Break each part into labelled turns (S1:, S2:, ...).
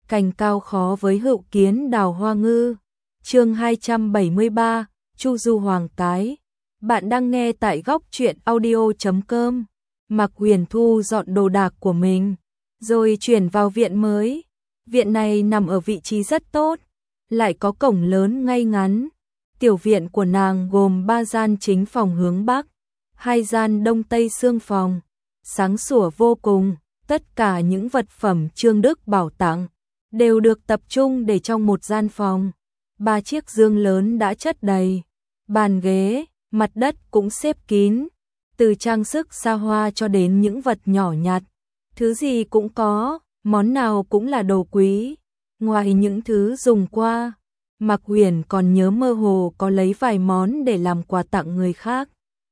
S1: cành cao khó với hữu kiến đào hoa ngư. Chương 273, Chu Du Hoàng Cái. Bạn đang nghe tại góc truyện audio.com. Mạc Huyền thu dọn đồ đạc của mình, rồi chuyển vào viện mới. Viện này nằm ở vị trí rất tốt, lại có cổng lớn ngay ngắn. Tiểu viện của nàng gồm 3 gian chính phòng hướng Bắc, 2 gian Đông Tây xương phòng, sáng sủa vô cùng. Tất cả những vật phẩm Trương Đức Bảo tặng đều được tập trung để trong một gian phòng. 3 chiếc giường lớn đã chất đầy, bàn ghế, mặt đất cũng xếp kín, từ trang sức xa hoa cho đến những vật nhỏ nhặt, thứ gì cũng có, món nào cũng là đồ quý. Ngoài những thứ dùng qua, Mạc Huyền còn nhớ mơ hồ có lấy vài món để làm quà tặng người khác.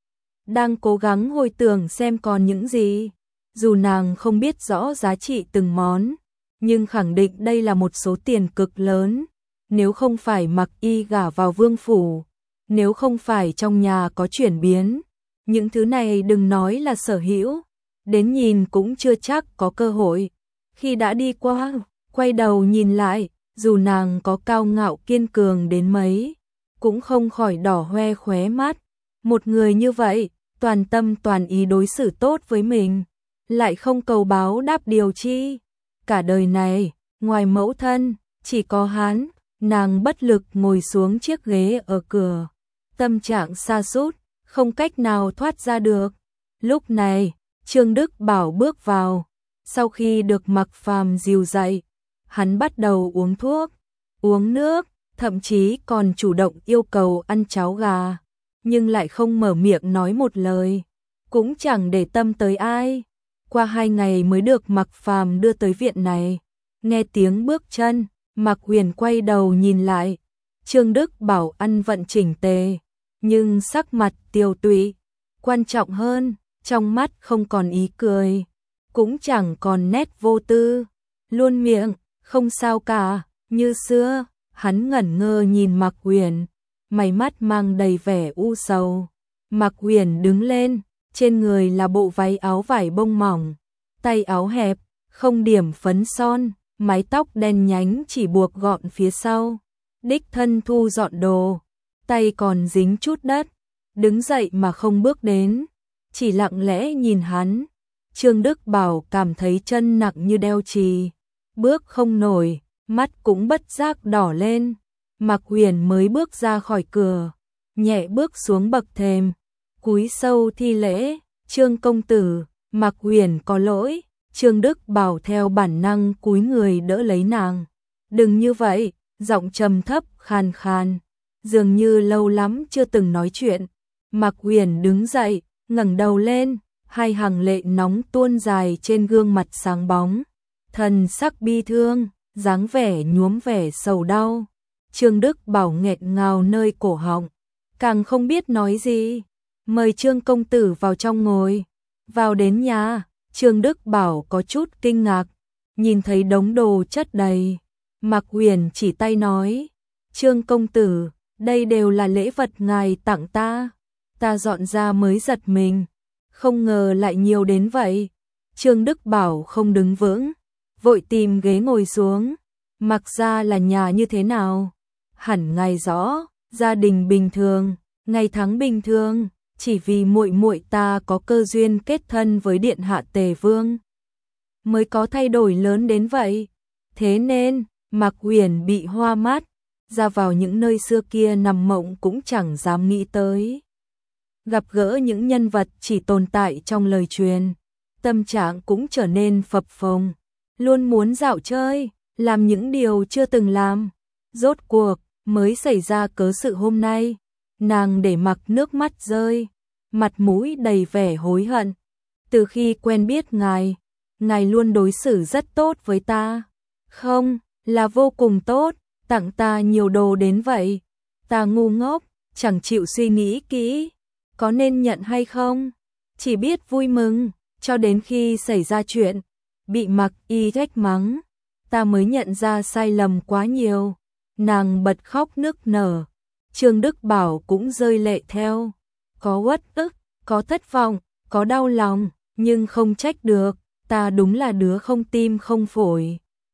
S1: Đang cố gắng hồi tưởng xem còn những gì, dù nàng không biết rõ giá trị từng món, nhưng khẳng định đây là một số tiền cực lớn. Nếu không phải Mạc Y gả vào vương phủ, nếu không phải trong nhà có chuyển biến, những thứ này đừng nói là sở hữu, đến nhìn cũng chưa chắc có cơ hội. Khi đã đi qua, quay đầu nhìn lại, dù nàng có cao ngạo kiên cường đến mấy, cũng không khỏi đỏ hoe khóe mắt. Một người như vậy, toàn tâm toàn ý đối xử tốt với mình, lại không cầu báo đáp điều chi. Cả đời này, ngoài mẫu thân, chỉ có hắn. Nàng bất lực ngồi xuống chiếc ghế ở cửa, tâm trạng sa sút, không cách nào thoát ra được. Lúc này, Trương Đức Bảo bước vào, sau khi được Mạc Phàm dìu dậy, hắn bắt đầu uống thuốc, uống nước, thậm chí còn chủ động yêu cầu ăn cháo gà, nhưng lại không mở miệng nói một lời, cũng chẳng để tâm tới ai. Qua 2 ngày mới được Mạc Phàm đưa tới viện này, nghe tiếng bước chân, Mạc Huyền quay đầu nhìn lại, Trương Đức Bảo ăn vận chỉnh tề, nhưng sắc mặt tiều tụy, quan trọng hơn, trong mắt không còn ý cười, cũng chẳng còn nét vô tư, luôn miệng, không sao cả, như xưa. Hắn ngẩn ngơ nhìn Mạc Huyền, mày mắt mang đầy vẻ u sầu. Mạc Huyền đứng lên, trên người là bộ váy áo vải bông mỏng, tay áo hẹp, không điểm phấn son, mái tóc đen nhánh chỉ buộc gọn phía sau, đích thân thu dọn đồ, tay còn dính chút đất, đứng dậy mà không bước đến, chỉ lặng lẽ nhìn hắn. Trương Đức Bảo cảm thấy chân nặng như đeo chì, bước không nổi, mắt cũng bất giác đỏ lên. Mạc Huyền mới bước ra khỏi cửa, nhẹ bước xuống bậc thềm, cúi sâu thi lễ, Trương công tử. Mạc Huyền có lỗi. Trương Đức Bảo theo bản năng cúi người đỡ lấy nàng. Đừng như vậy, giọng trầm thấp khàn khàn, dường như lâu lắm chưa từng nói chuyện. Mạc Huyền đứng dậy, ngẩng đầu lên, 2 hàng lệ nóng tuôn dài trên gương mặt sáng bóng, thần sắc bi thương, dáng vẻ nhuốm vẻ sầu đau. Trương Đức Bảo nghẹn ngào nơi cổ họng, càng không biết nói gì. Mời Trương công tử vào trong ngồi. Vào đến nhà, Trương Đức Bảo có chút kinh ngạc, nhìn thấy đống đồ chất đầy. Mạc Huyền chỉ tay nói, Trương công tử, đây đều là lễ vật ngài tặng ta. Ta dọn ra mới giật mình, không ngờ lại nhiều đến vậy. Trương Đức Bảo không đứng vững, vội tìm ghế ngồi xuống. Mạc gia là nhà như thế nào? Hẳn ngài rõ, gia đình bình thường, ngày tháng bình thường. Chỉ vì muội muội ta có cơ duyên kết thân với điện hạ Tề Vương, mới có thay đổi lớn đến vậy. Thế nên, Mạc Huyền bị hoa mắt, ra vào những nơi xưa kia nằm mộng cũng chẳng dám nghĩ tới. Gặp gỡ những nhân vật chỉ tồn tại trong lời truyền, tâm trạng cũng trở nên phập phồng, luôn muốn dạo chơi, làm những điều chưa từng làm. Rốt cuộc, mới xảy ra cớ sự hôm nay. Nàng để mặc nước mắt rơi, mặt mũi đầy vẻ hối hận. Từ khi quen biết ngài, ngài luôn đối xử rất tốt với ta. Không, là vô cùng tốt, tặng ta nhiều đồ đến vậy. Ta ngu ngốc, chẳng chịu suy nghĩ kỹ, có nên nhận hay không. Chỉ biết vui mừng, cho đến khi xảy ra chuyện, bị Mạc Y trách mắng, ta mới nhận ra sai lầm quá nhiều. Nàng bật khóc nức nở. Trương Đức Bảo cũng rơi lệ theo, có uất ức, có thất vọng, có đau lòng, nhưng không trách được, ta đúng là đứa không tim không phổi.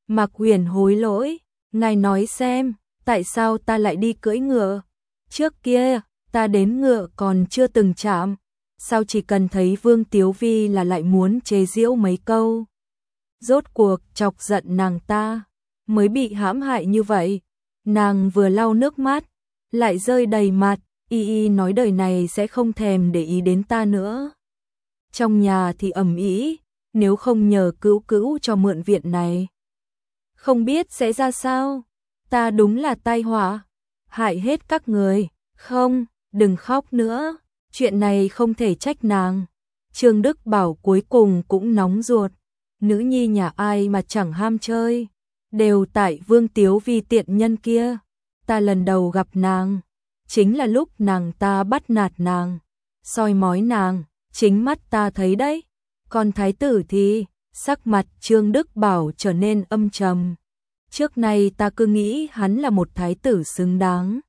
S1: Mạc Huyền hối lỗi, ngài nói xem, tại sao ta lại đi cưỡi ngựa? Trước kia, ta đến ngựa còn chưa từng chạm, sao chỉ cần thấy Vương Tiếu Vi là lại muốn chế giễu mấy câu? Rốt cuộc chọc giận nàng ta, mới bị hãm hại như vậy. Nàng vừa lau nước mắt, lại rơi đầy mặt, y nói đời này sẽ không thèm để ý đến ta nữa. Trong nhà thì ầm ĩ, nếu không nhờ Cữu Cữu cho mượn viện này, không biết sẽ ra sao. Ta đúng là tai họa, hại hết các người. Không, đừng khóc nữa, chuyện này không thể trách nàng. Trương Đức Bảo cuối cùng cũng nóng ruột, nữ nhi nhà ai mà chẳng ham chơi, đều tại Vương Tiếu Vi tiện nhân kia. Ta lần đầu gặp nàng, chính là lúc nàng ta bắt nạt nàng, soi mói nàng, chính mắt ta thấy đấy. Còn thái tử thì, sắc mặt Trương Đức Bảo trở nên âm trầm. Trước nay ta cứ nghĩ hắn là một thái tử xứng đáng,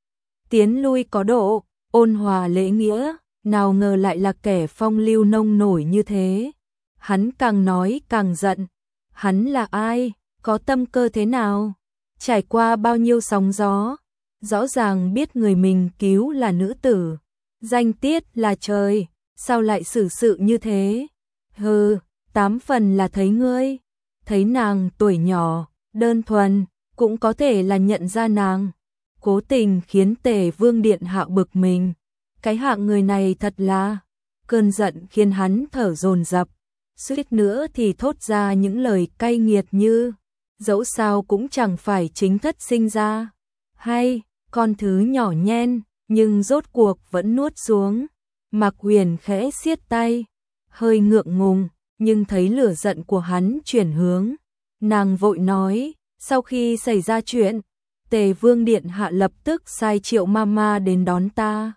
S1: tiến lui có độ, ôn hòa lễ nghĩa, nào ngờ lại là kẻ phong lưu nông nổi như thế. Hắn càng nói càng giận. Hắn là ai? Có tâm cơ thế nào? Trải qua bao nhiêu sóng gió? Rõ ràng biết người mình cứu là nữ tử, danh tiết là trời, sao lại xử sự như thế? Hừ, 8 phần là thấy ngươi, thấy nàng tuổi nhỏ, đơn thuần, cũng có thể là nhận ra nàng. Cố tình khiến Tề Vương điện hạ bực mình. Cái hạng người này thật là, cơn giận khiến hắn thở dồn dập, suýt nữa thì thốt ra những lời cay nghiệt như, dẫu sao cũng chẳng phải chính thất sinh ra, hay con thứ nhỏ nhen, nhưng rốt cuộc vẫn nuốt xuống. Mạc Huyền khẽ siết tay, hơi ngượng ngùng, nhưng thấy lửa giận của hắn chuyển hướng, nàng vội nói, sau khi xảy ra chuyện, Tề Vương điện hạ lập tức sai Triệu Mama đến đón ta.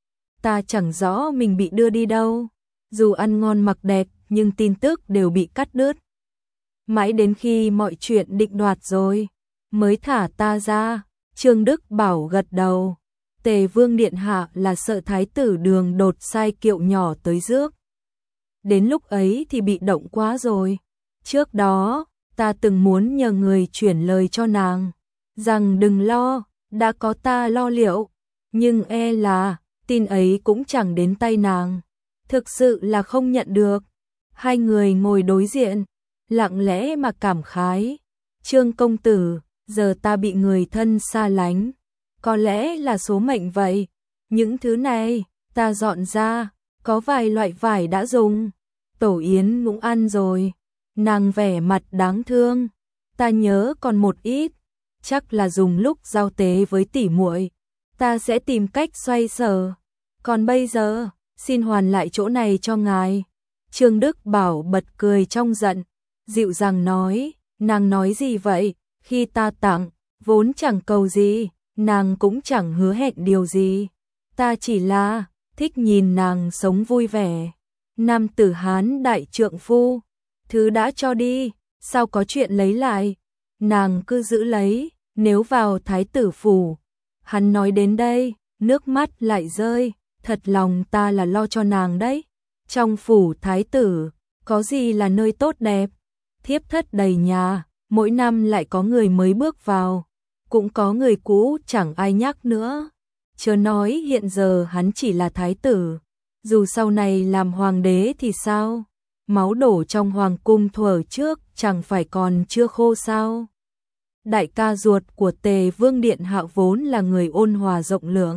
S1: Ta chẳng rõ mình bị đưa đi đâu, dù ăn ngon mặc đẹp, nhưng tin tức đều bị cắt đứt. Mãi đến khi mọi chuyện định đoạt rồi, mới thả ta ra. Trương Đức Bảo gật đầu. Tề Vương điện hạ là sợ thái tử Đường đột sai kiệu nhỏ tới rước. Đến lúc ấy thì bị động quá rồi. Trước đó, ta từng muốn nhờ người chuyển lời cho nàng, rằng đừng lo, đã có ta lo liệu, nhưng e là tin ấy cũng chẳng đến tay nàng. Thực sự là không nhận được. Hai người ngồi đối diện, lặng lẽ mà cảm khái. Trương công tử, giờ ta bị người thân xa lánh, có lẽ là số mệnh vậy. Những thứ này, ta dọn ra, có vài loại vải đã dùng, Tổ Yến cũng ăn rồi. Nàng vẻ mặt đáng thương, ta nhớ còn một ít, chắc là dùng lúc giao tế với tỷ muội, ta sẽ tìm cách xoay sở. Còn bây giờ, xin hoàn lại chỗ này cho ngài. Trương Đức Bảo bật cười trong giận, dịu dàng nói, nàng nói gì vậy? Khi ta tặng, vốn chẳng cầu gì, nàng cũng chẳng hứa hẹn điều gì. Ta chỉ là thích nhìn nàng sống vui vẻ. Nam tử Hán đại trượng phu, thứ đã cho đi, sao có chuyện lấy lại? Nàng cứ giữ lấy, nếu vào thái tử phủ. Hắn nói đến đây, nước mắt lại rơi, thật lòng ta là lo cho nàng đấy. Trong phủ thái tử, có gì là nơi tốt đẹp, thiếp thất đầy nhà, mỗi năm lại có người mới bước vào, cũng có người cũ chẳng ai nhắc nữa. Chớ nói hiện giờ hắn chỉ là thái tử, dù sau này làm hoàng đế thì sao? Máu đổ trong hoàng cung thuở trước chẳng phải còn chưa khô sao? Đại ca ruột của Tề Vương điện hạ vốn là người ôn hòa rộng lượng,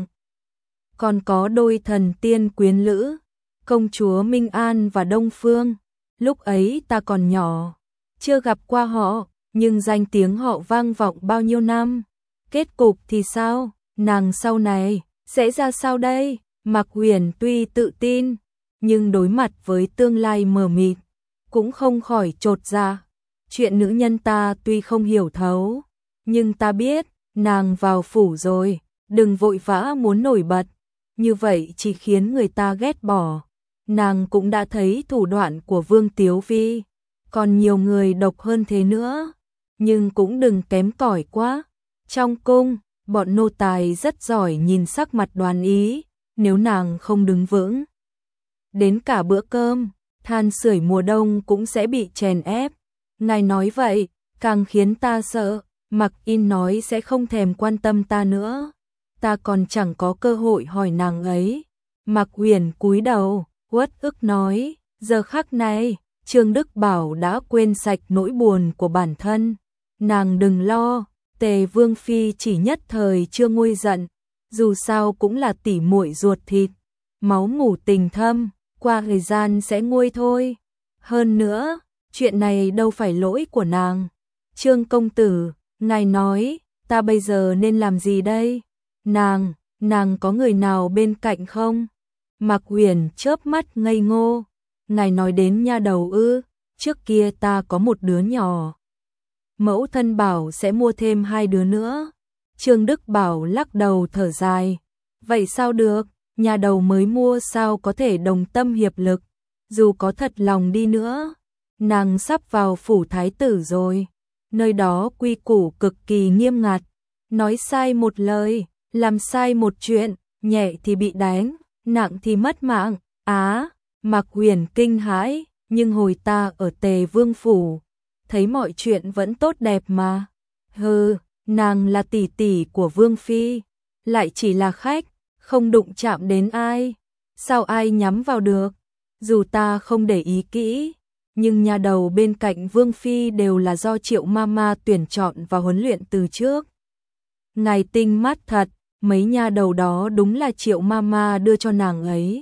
S1: còn có đôi thần tiên quyến lữ, công chúa Minh An và Đông Phương. Lúc ấy ta còn nhỏ, chưa gặp qua họ, nhưng danh tiếng họ vang vọng bao nhiêu năm. Kết cục thì sao? Nàng sau này sẽ ra sao đây? Mạc Huyền tuy tự tin, nhưng đối mặt với tương lai mờ mịt, cũng không khỏi chột dạ. Chuyện nữ nhân ta tuy không hiểu thấu, nhưng ta biết, nàng vào phủ rồi, đừng vội vã muốn nổi bật, như vậy chỉ khiến người ta ghét bỏ. Nàng cũng đã thấy thủ đoạn của Vương Tiếu Vi, còn nhiều người độc hơn thế nữa, nhưng cũng đừng kém cỏi quá. Trong cung, bọn nô tài rất giỏi nhìn sắc mặt đoán ý, nếu nàng không đứng vững, đến cả bữa cơm, than sưởi mùa đông cũng sẽ bị chèn ép. Ngài nói vậy, càng khiến ta sợ. Mặc In nói sẽ không thèm quan tâm ta nữa, ta còn chẳng có cơ hội hỏi nàng ấy. Mạc Uyển cúi đầu, uất ức nói, giờ khắc này, Trương Đức Bảo đã quên sạch nỗi buồn của bản thân. Nàng đừng lo, Tề Vương Phi chỉ nhất thời chưa nguôi giận, dù sao cũng là tỷ muội ruột thịt, máu mủ tình thâm, qua thời gian sẽ nguôi thôi. Hơn nữa, chuyện này đâu phải lỗi của nàng. Trương công tử, ngài nói, ta bây giờ nên làm gì đây? Nàng có người nào bên cạnh không? Mạc Uyển chớp mắt ngây ngô. Ngài nói đến nha đầu ư? Trước kia ta có một đứa nhỏ, mẫu thân bảo sẽ mua thêm 2 đứa nữa. Trương Đức Bảo lắc đầu thở dài. Vậy sao được, nhà đầu mới mua sao có thể đồng tâm hiệp lực, dù có thật lòng đi nữa. Nàng sắp vào phủ thái tử rồi, nơi đó quy củ cực kỳ nghiêm ngặt. Nói sai một lời, làm sai một chuyện, nhẹ thì bị đánh, nặng thì mất mạng. Mạc Uyển kinh hãi, nhưng hồi ta ở Tề Vương phủ, thấy mọi chuyện vẫn tốt đẹp mà. Hừ, nàng là tỷ tỷ của Vương Phi, lại chỉ là khách, không đụng chạm đến ai, sao ai nhắm vào được? Dù ta không để ý kỹ, nhưng nhà đầu bên cạnh Vương Phi đều là do Triệu Mama tuyển chọn và huấn luyện từ trước. Ngài tinh mắt thật, mấy nhà đầu đó đúng là Triệu Mama đưa cho nàng ấy.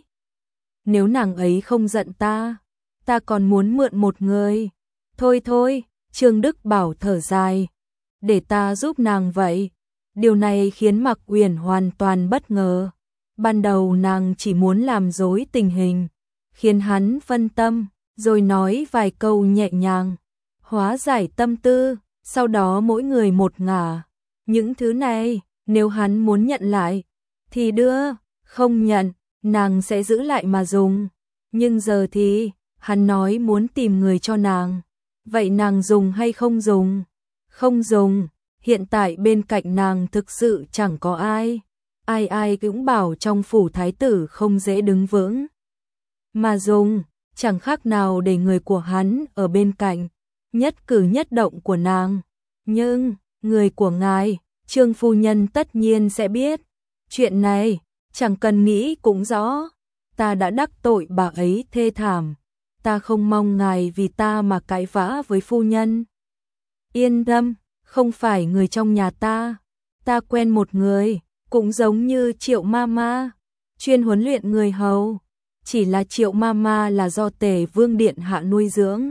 S1: Nếu nàng ấy không giận ta còn muốn mượn một người. Thôi, Trương Đức Bảo thở dài, để ta giúp nàng vậy. Điều này khiến Mạc Uyển hoàn toàn bất ngờ. Ban đầu nàng chỉ muốn làm rối tình hình, khiến hắn phân tâm, rồi nói vài câu nhẹ nhàng, hóa giải tâm tư, sau đó mỗi người một ngả. Những thứ này, nếu hắn muốn nhận lại, thì đưa, không nhận, nàng sẽ giữ lại mà dùng. Nhưng giờ thì, hắn nói muốn tìm người cho nàng. Vậy nàng dùng hay không dùng? Không dùng, hiện tại bên cạnh nàng thực sự chẳng có ai. Ai cũng bảo trong phủ thái tử không dễ đứng vững. Mà dùng, chẳng khác nào để người của hắn ở bên cạnh, nhất cử nhất động của nàng. Nhưng, người của ngài, Trương phu nhân tất nhiên sẽ biết. Chuyện này, chẳng cần nghĩ cũng rõ. Ta đã đắc tội bà ấy thê thảm. Ta không mong ngài vì ta mà cãi vã với phu nhân. Yên tâm, không phải người trong nhà ta. Ta quen một người, cũng giống như Triệu Mama, chuyên huấn luyện người hầu. Chỉ là Triệu Mama là do Tề Vương Điện hạ nuôi dưỡng,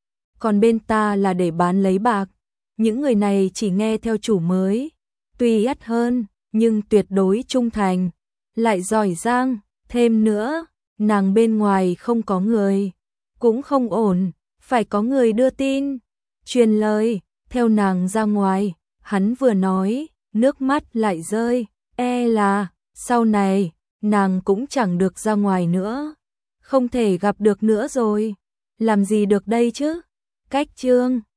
S1: còn bên ta là để bán lấy bạc. Những người này chỉ nghe theo chủ mới, tuy ít hơn, nhưng tuyệt đối trung thành, lại giỏi giang. Thêm nữa, nàng bên ngoài không có người, cũng không ổn, phải có người đưa tin, truyền lời, theo nàng ra ngoài. Hắn vừa nói, nước mắt lại rơi, là, sau này, nàng cũng chẳng được ra ngoài nữa, không thể gặp được nữa rồi. Làm gì được đây chứ? Cách Trương